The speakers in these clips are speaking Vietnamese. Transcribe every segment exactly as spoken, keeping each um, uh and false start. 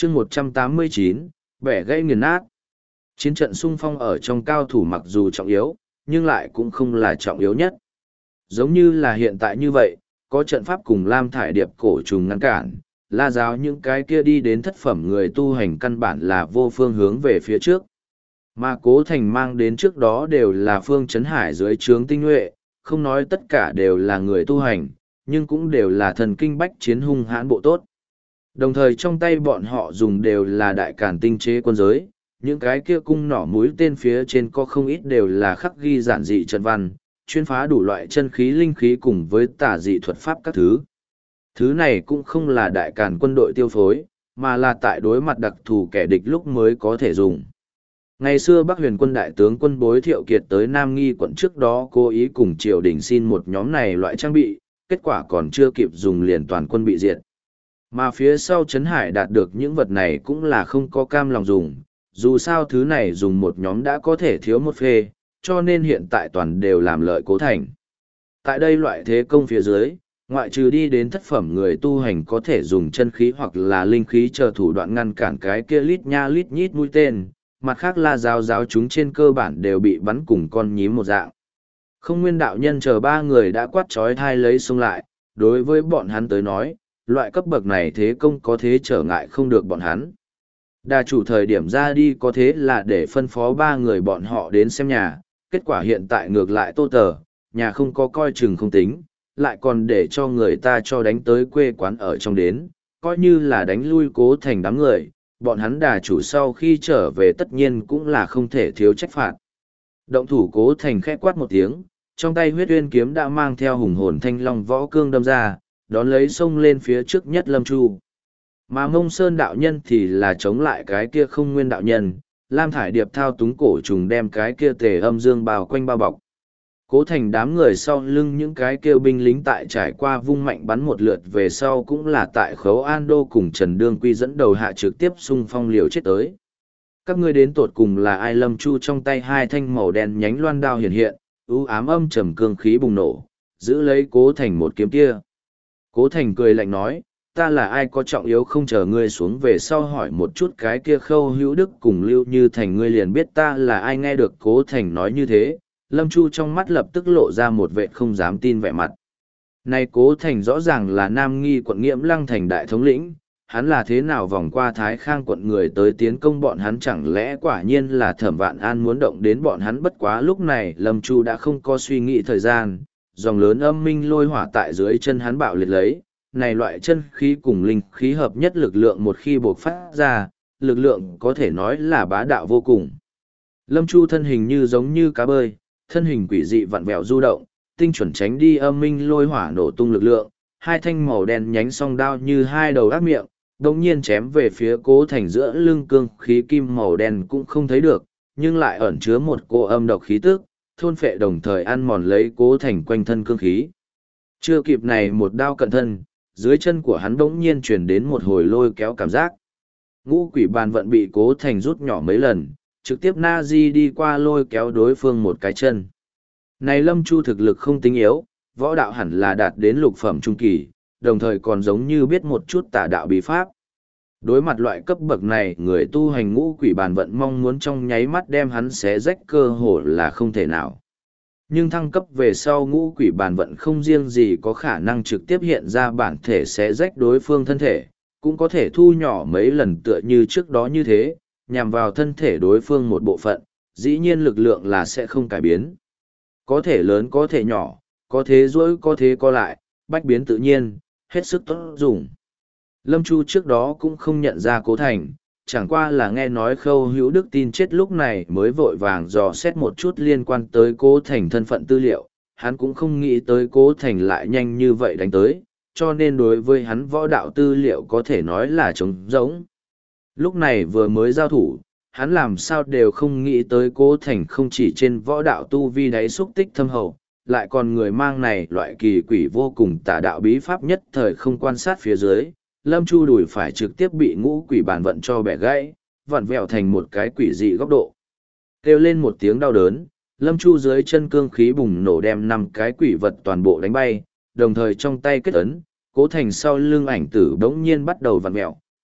chương một trăm tám mươi chín, bẻ gãy nghiền nát. Chiến trận xung phong ở trong cao thủ mặc dù trọng yếu, nhưng lại cũng không là trọng yếu nhất. Giống như là hiện tại như vậy, có trận pháp cùng Lam Thải Điệp cổ trùng ngăn cản, La Giáo những cái kia đi đến thất phẩm người tu hành căn bản là vô phương hướng về phía trước. Mà Cố Thành mang đến trước đó đều là Phương Chấn Hải dưới trướng tinh nhuệ, không nói tất cả đều là người tu hành, nhưng cũng đều là thần kinh bách chiến hung hãn bộ tốt. Đồng thời trong tay bọn họ dùng đều là đại cản tinh chế quân giới, những cái kia cung nỏ mũi tên phía trên có không ít đều là khắc ghi giản dị trận văn, chuyên phá đủ loại chân khí linh khí cùng với tả dị thuật pháp các thứ. Thứ này cũng không là đại càn quân đội tiêu phối, mà là tại đối mặt đặc thù kẻ địch lúc mới có thể dùng. Ngày xưa Bắc Huyền quân đại tướng quân Bối Thiệu Kiệt tới Nam Nghi quận trước đó cố ý cùng triều đình xin một nhóm này loại trang bị, kết quả còn chưa kịp dùng liền toàn quân bị diệt. Mà phía sau Trấn Hải đạt được những vật này cũng là không có cam lòng dùng, dù sao thứ này dùng một nhóm đã có thể thiếu một phê, cho nên hiện tại toàn đều làm lợi Cố Thành. Tại đây loại thế công phía dưới, ngoại trừ đi đến thất phẩm người tu hành có thể dùng chân khí hoặc là linh khí chờ thủ đoạn ngăn cản cái kia lít nha lít nhít mũi tên, mặt khác là giáo giáo chúng trên cơ bản đều bị bắn cùng con nhím một dạng. Không Nguyên đạo nhân chờ ba người đã quát trói thai lấy xông lại, đối với bọn hắn tới nói, loại cấp bậc này thế công có thế trở ngại không được bọn hắn. Đà chủ thời điểm ra đi có thế là để phân phó ba người bọn họ đến xem nhà, kết quả hiện tại ngược lại Tô Tờ, nhà không có coi chừng không tính, lại còn để cho người ta cho đánh tới quê quán ở trong đến, coi như là đánh lui Cố Thành đám người, bọn hắn đà chủ sau khi trở về tất nhiên cũng là không thể thiếu trách phạt. Động thủ Cố Thành khẽ quát một tiếng, trong tay huyết uyên kiếm đã mang theo hùng hồn thanh long võ cương đâm ra, đón lấy xông lên phía trước nhất Lâm Chu. Mà Mông Sơn đạo nhân thì là chống lại cái kia Không Nguyên đạo nhân, Lam Thải Điệp thao túng cổ trùng đem cái kia tề âm dương bao quanh bao bọc. Cố Thành đám người sau lưng những cái kêu binh lính tại trải qua vung mạnh bắn một lượt về sau cũng là tại Khấu An Đô cùng Trần Đương Quy dẫn đầu hạ trực tiếp xung phong liều chết tới. Các ngươi đến tột cùng là ai? Lâm Chu trong tay hai thanh màu đen nhánh loan đao hiện hiện, ưu ám âm trầm cương khí bùng nổ, giữ lấy Cố Thành một kiếm kia. Cố Thành cười lạnh nói, ta là ai có trọng yếu không, chờ ngươi xuống về sau hỏi một chút cái kia Khâu Hữu Đức cùng Lưu Như Thành ngươi liền biết ta là ai. Nghe được Cố Thành nói như thế, Lâm Chu trong mắt lập tức lộ ra một vệ không dám tin vẻ mặt. Này Cố Thành rõ ràng là Nam Nghi quận Nghiễm Lăng thành đại thống lĩnh, hắn là thế nào vòng qua Thái Khang quận người tới tiến công bọn hắn, chẳng lẽ quả nhiên là Thẩm Vạn An muốn động đến bọn hắn? Bất quá lúc này Lâm Chu đã không có suy nghĩ thời gian, dòng lớn âm minh lôi hỏa tại dưới chân hắn bạo liệt lấy, này loại chân khí cùng linh khí hợp nhất lực lượng một khi bộc phát ra, lực lượng có thể nói là bá đạo vô cùng. Lâm Chu thân hình như giống như cá bơi, thân hình quỷ dị vặn vẹo du động, tinh chuẩn tránh đi âm minh lôi hỏa nổ tung lực lượng, hai thanh màu đen nhánh song đao như hai đầu ác miệng, đồng nhiên chém về phía Cố Thành giữa lưng cương khí kim màu đen cũng không thấy được, nhưng lại ẩn chứa một cô âm độc khí tức, thôn phệ đồng thời ăn mòn lấy Cố Thành quanh thân cương khí. Chưa kịp này một đao cận thân, dưới chân của hắn bỗng nhiên truyền đến một hồi lôi kéo cảm giác. Ngũ quỷ bàn vận bị Cố Thành rút nhỏ mấy lần, trực tiếp na di đi qua lôi kéo đối phương một cái chân. Này Lâm Chu thực lực không tính yếu, võ đạo hẳn là đạt đến lục phẩm trung kỳ, đồng thời còn giống như biết một chút tả đạo bí pháp. Đối mặt loại cấp bậc này, người tu hành ngũ quỷ bàn vận mong muốn trong nháy mắt đem hắn xé rách cơ hồ là không thể nào. Nhưng thăng cấp về sau ngũ quỷ bàn vận không riêng gì có khả năng trực tiếp hiện ra bản thể xé rách đối phương thân thể, cũng có thể thu nhỏ mấy lần tựa như trước đó như thế, nhằm vào thân thể đối phương một bộ phận, dĩ nhiên lực lượng là sẽ không cải biến. Có thể lớn có thể nhỏ, có thế duỗi có thế co lại, bách biến tự nhiên, hết sức tốt dùng. Lâm Chu trước đó cũng không nhận ra Cố Thành, chẳng qua là nghe nói Khâu Hữu Đức tin chết lúc này mới vội vàng dò xét một chút liên quan tới Cố Thành thân phận tư liệu, hắn cũng không nghĩ tới Cố Thành lại nhanh như vậy đánh tới, cho nên đối với hắn võ đạo tư liệu có thể nói là trống rỗng. Lúc này vừa mới giao thủ, hắn làm sao đều không nghĩ tới Cố Thành không chỉ trên võ đạo tu vi đáy xúc tích thâm hậu, lại còn người mang này loại kỳ quỷ vô cùng tà đạo bí pháp, nhất thời không quan sát phía dưới. Lâm Chu đùi phải trực tiếp bị ngũ quỷ bàn vận cho bẻ gãy, vặn vẹo thành một cái quỷ dị góc độ. Kêu lên một tiếng đau đớn, Lâm Chu dưới chân cương khí bùng nổ đem năm cái quỷ vật toàn bộ đánh bay, đồng thời trong tay kết ấn, Cố Thành sau lưng ảnh tử bỗng nhiên bắt đầu vặn vẹo,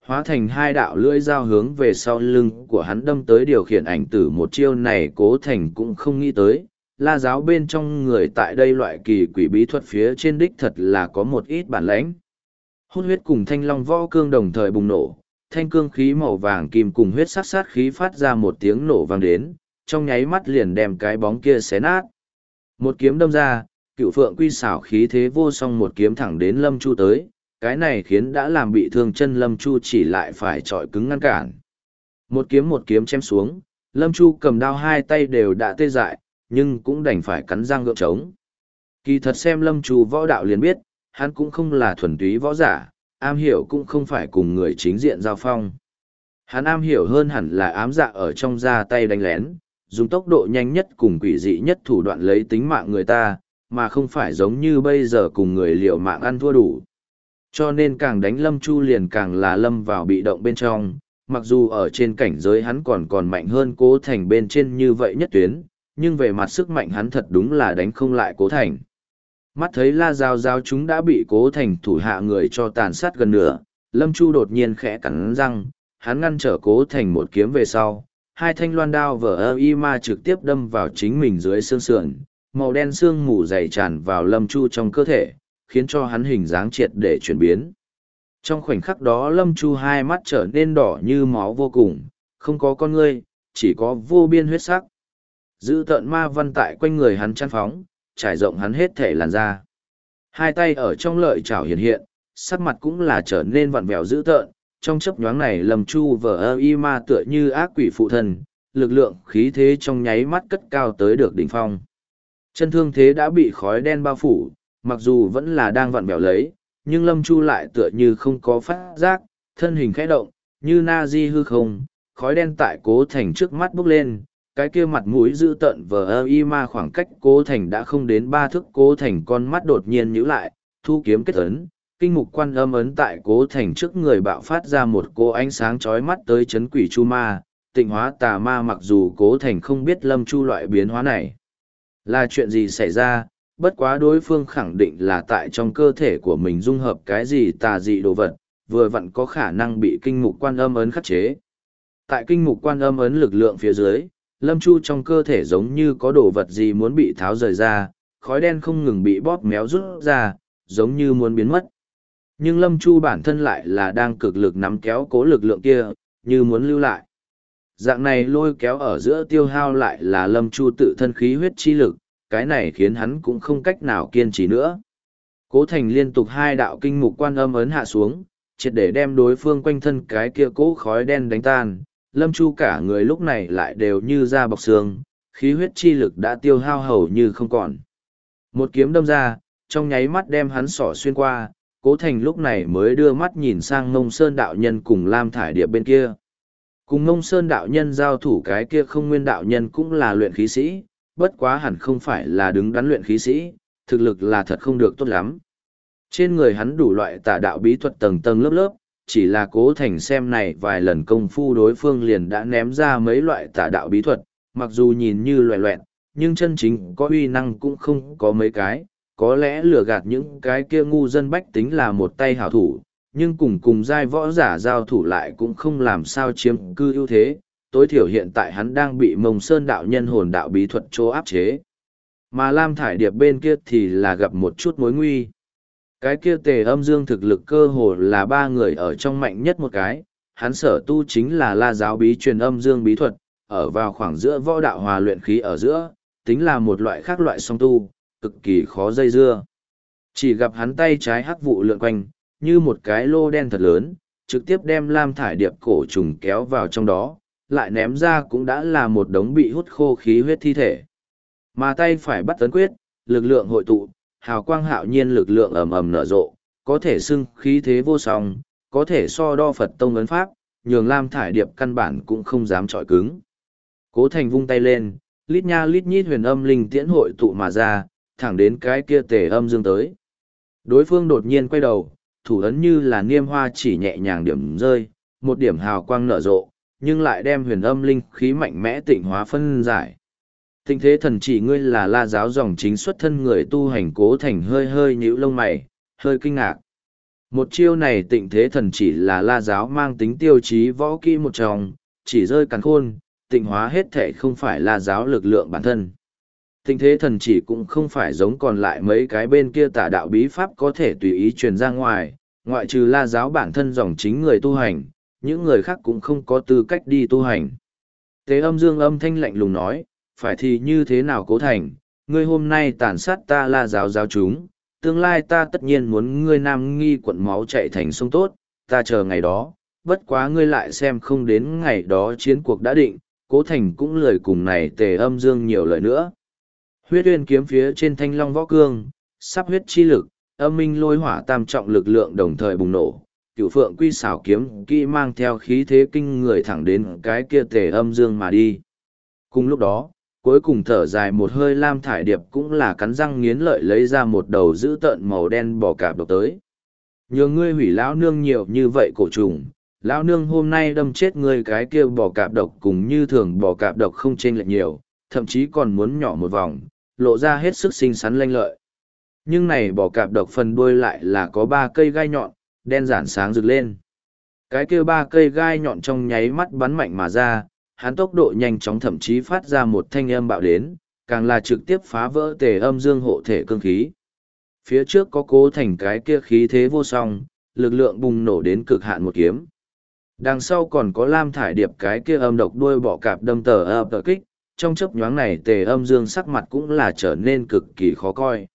hóa thành hai đạo lưỡi dao hướng về sau lưng của hắn đâm tới điều khiển ảnh tử. Một chiêu này Cố Thành cũng không nghĩ tới, La giáo bên trong người tại đây loại kỳ quỷ bí thuật phía trên đích thật là có một ít bản lãnh. Hút huyết cùng thanh long võ cương đồng thời bùng nổ, thanh cương khí màu vàng kim cùng huyết sát sát khí phát ra một tiếng nổ vang đến, trong nháy mắt liền đem cái bóng kia xé nát. Một kiếm đâm ra, Cựu Phượng Quy xảo khí thế vô song một kiếm thẳng đến Lâm Chu tới, cái này khiến đã làm bị thương chân Lâm Chu chỉ lại phải trọi cứng ngăn cản. Một kiếm một kiếm chém xuống, Lâm Chu cầm đao hai tay đều đã tê dại, nhưng cũng đành phải cắn răng gượng trống. Kỳ thật xem Lâm Chu võ đạo liền biết, hắn cũng không là thuần túy võ giả, am hiểu cũng không phải cùng người chính diện giao phong. Hắn am hiểu hơn hẳn là ám dạ ở trong ra tay đánh lén, dùng tốc độ nhanh nhất cùng quỷ dị nhất thủ đoạn lấy tính mạng người ta, mà không phải giống như bây giờ cùng người liều mạng ăn thua đủ. Cho nên càng đánh Lâm Chu liền càng là lâm vào bị động bên trong, mặc dù ở trên cảnh giới hắn còn còn mạnh hơn Cố Thành bên trên như vậy nhất tuyến, nhưng về mặt sức mạnh hắn thật đúng là đánh không lại Cố Thành. Mắt thấy La Giao Giao chúng đã bị Cố Thành thủ hạ người cho tàn sát gần nửa, Lâm Chu đột nhiên khẽ cắn răng, hắn ngăn trở Cố Thành một kiếm về sau, hai thanh loan đao vở ơ y ma trực tiếp đâm vào chính mình dưới xương sườn, màu đen xương mù dày tràn vào Lâm Chu trong cơ thể, khiến cho hắn hình dáng triệt để chuyển biến. Trong khoảnh khắc đó Lâm Chu hai mắt trở nên đỏ như máu vô cùng, không có con ngươi, chỉ có vô biên huyết sắc. Dữ tợn ma văn tại quanh người hắn chăn phóng, trải rộng hắn hết thể làn da. Hai tay ở trong lợi chảo hiện hiện, sắc mặt cũng là trở nên vặn vẹo dữ tợn. Trong chớp nhoáng này Lâm Chu vờ ơ y ma tựa như ác quỷ phụ thân, lực lượng khí thế trong nháy mắt cất cao tới được đỉnh phong. Chân thương thế đã bị khói đen bao phủ, mặc dù vẫn là đang vặn vẹo lấy, nhưng Lâm Chu lại tựa như không có phát giác, thân hình khẽ động, như na di hư không, khói đen tại Cố Thành trước mắt bốc lên, cái kia mặt mũi dữ tợn vờ ơ y ma khoảng cách Cố Thành đã không đến ba thước. Cố Thành con mắt đột nhiên nhíu lại, thu kiếm kết ấn, kinh mục quan âm ấn tại Cố Thành trước người bạo phát ra một cô ánh sáng chói mắt tới chấn quỷ chu ma, tịnh hóa tà ma. Mặc dù Cố Thành không biết Lâm Chu loại biến hóa này là chuyện gì xảy ra, bất quá đối phương khẳng định là tại trong cơ thể của mình dung hợp cái gì tà dị đồ vật, vừa vặn có khả năng bị kinh mục quan âm ấn khắc chế. Tại kinh mục quan âm ấn lực lượng phía dưới, Lâm Chu trong cơ thể giống như có đồ vật gì muốn bị tháo rời ra, khói đen không ngừng bị bóp méo rút ra, giống như muốn biến mất. Nhưng Lâm Chu bản thân lại là đang cực lực nắm kéo cố lực lượng kia, như muốn lưu lại. Dạng này lôi kéo ở giữa tiêu hao lại là Lâm Chu tự thân khí huyết chi lực, cái này khiến hắn cũng không cách nào kiên trì nữa. Cố Thành liên tục hai đạo kinh mục quan âm ấn hạ xuống, triệt để đem đối phương quanh thân cái kia cố khói đen đánh tan. Lâm Chu cả người lúc này lại đều như da bọc xương, khí huyết chi lực đã tiêu hao hầu như không còn. Một kiếm đâm ra, trong nháy mắt đem hắn xỏ xuyên qua, Cố Thành lúc này mới đưa mắt nhìn sang Ngông Sơn đạo nhân cùng Lam Thải Điệp bên kia. Cùng Ngông Sơn đạo nhân giao thủ cái kia không nguyên đạo nhân cũng là luyện khí sĩ, bất quá hẳn không phải là đứng đắn luyện khí sĩ, thực lực là thật không được tốt lắm. Trên người hắn đủ loại tà đạo bí thuật tầng tầng lớp lớp, chỉ là Cố Thành xem này vài lần công phu đối phương liền đã ném ra mấy loại tà đạo bí thuật, mặc dù nhìn như loẹ loẹn, nhưng chân chính có uy năng cũng không có mấy cái, có lẽ lừa gạt những cái kia ngu dân bách tính là một tay hảo thủ, nhưng cùng cùng giai võ giả giao thủ lại cũng không làm sao chiếm cư ưu thế, tối thiểu hiện tại hắn đang bị Mông Sơn đạo nhân hồn đạo bí thuật chỗ áp chế. Mà Lam Thải Điệp bên kia thì là gặp một chút mối nguy. Cái kia Tề Âm Dương thực lực cơ hồ là ba người ở trong mạnh nhất một cái, hắn sở tu chính là La giáo bí truyền âm dương bí thuật, ở vào khoảng giữa võ đạo hòa luyện khí ở giữa, tính là một loại khác loại song tu, cực kỳ khó dây dưa. Chỉ gặp hắn tay trái hắc vụ lượn quanh, như một cái lô đen thật lớn, trực tiếp đem Lam Thải Điệp cổ trùng kéo vào trong đó, lại ném ra cũng đã là một đống bị hút khô khí huyết thi thể. Mà tay phải bắt tấn quyết, lực lượng hội tụ, hào quang hạo nhiên lực lượng ầm ầm nở rộ, có thể xưng khí thế vô song, có thể so đo Phật tông ấn pháp, nhường Lam Thải Điệp căn bản cũng không dám chọi cứng. Cố Thành vung tay lên, lít nha lít nhít huyền âm linh tiễn hội tụ mà ra, thẳng đến cái kia Tề Âm Dương tới. Đối phương đột nhiên quay đầu, thủ ấn như là niêm hoa chỉ nhẹ nhàng điểm rơi, một điểm hào quang nở rộ, nhưng lại đem huyền âm linh khí mạnh mẽ tịnh hóa phân giải. Tình thế thần chỉ ngươi là La giáo dòng chính xuất thân người tu hành. Cố Thành hơi hơi nhíu lông mày, hơi kinh ngạc. Một chiêu này tịnh thế thần chỉ là la giáo mang tính tiêu chí võ kỹ một trong, chỉ rơi cắn khôn, tịnh hóa hết thể không phải la giáo lực lượng bản thân. Tịnh thế thần chỉ cũng không phải giống còn lại mấy cái bên kia tả đạo bí pháp có thể tùy ý truyền ra ngoài, ngoại trừ la giáo bản thân dòng chính người tu hành, những người khác cũng không có tư cách đi tu hành. Tế âm dương âm thanh lạnh lùng nói, phải thì như thế nào Cố Thành, ngươi hôm nay tàn sát ta la giáo giáo chúng, tương lai ta tất nhiên muốn ngươi nam nghi quận máu chạy thành sông tốt, ta chờ ngày đó, bất quá ngươi lại xem không đến ngày đó chiến cuộc đã định, Cố Thành cũng lời cùng này tề âm dương nhiều lời nữa. Huyết uyên kiếm phía trên thanh long võ cương, sắp huyết chi lực, âm minh lôi hỏa tam trọng lực lượng đồng thời bùng nổ, cửu phượng quy xảo kiếm kỹ mang theo khí thế kinh người thẳng đến cái kia tề âm dương mà đi. Cùng lúc đó, cuối cùng thở dài một hơi lam thải điệp cũng là cắn răng nghiến lợi lấy ra một đầu dữ tợn màu đen bò cạp độc tới. Nhờ ngươi hủy lão nương nhiều như vậy cổ trùng, lão nương hôm nay đâm chết ngươi cái kia bò cạp độc cùng như thường bò cạp độc không chênh lệch nhiều, thậm chí còn muốn nhỏ một vòng, lộ ra hết sức xinh xắn lanh lợi. Nhưng này bò cạp độc phần đuôi lại là có ba cây gai nhọn, đen giản sáng rực lên. Cái kia ba cây gai nhọn trong nháy mắt bắn mạnh mà ra, hắn tốc độ nhanh chóng thậm chí phát ra một thanh âm bạo đến, càng là trực tiếp phá vỡ tề âm dương hộ thể cương khí. Phía trước có Cố Thành cái kia khí thế vô song, lực lượng bùng nổ đến cực hạn một kiếm. Đằng sau còn có lam thải điệp cái kia âm độc đuôi bọ cạp đâm tờ ập tờ kích, trong chớp nhoáng này tề âm dương sắc mặt cũng là trở nên cực kỳ khó coi.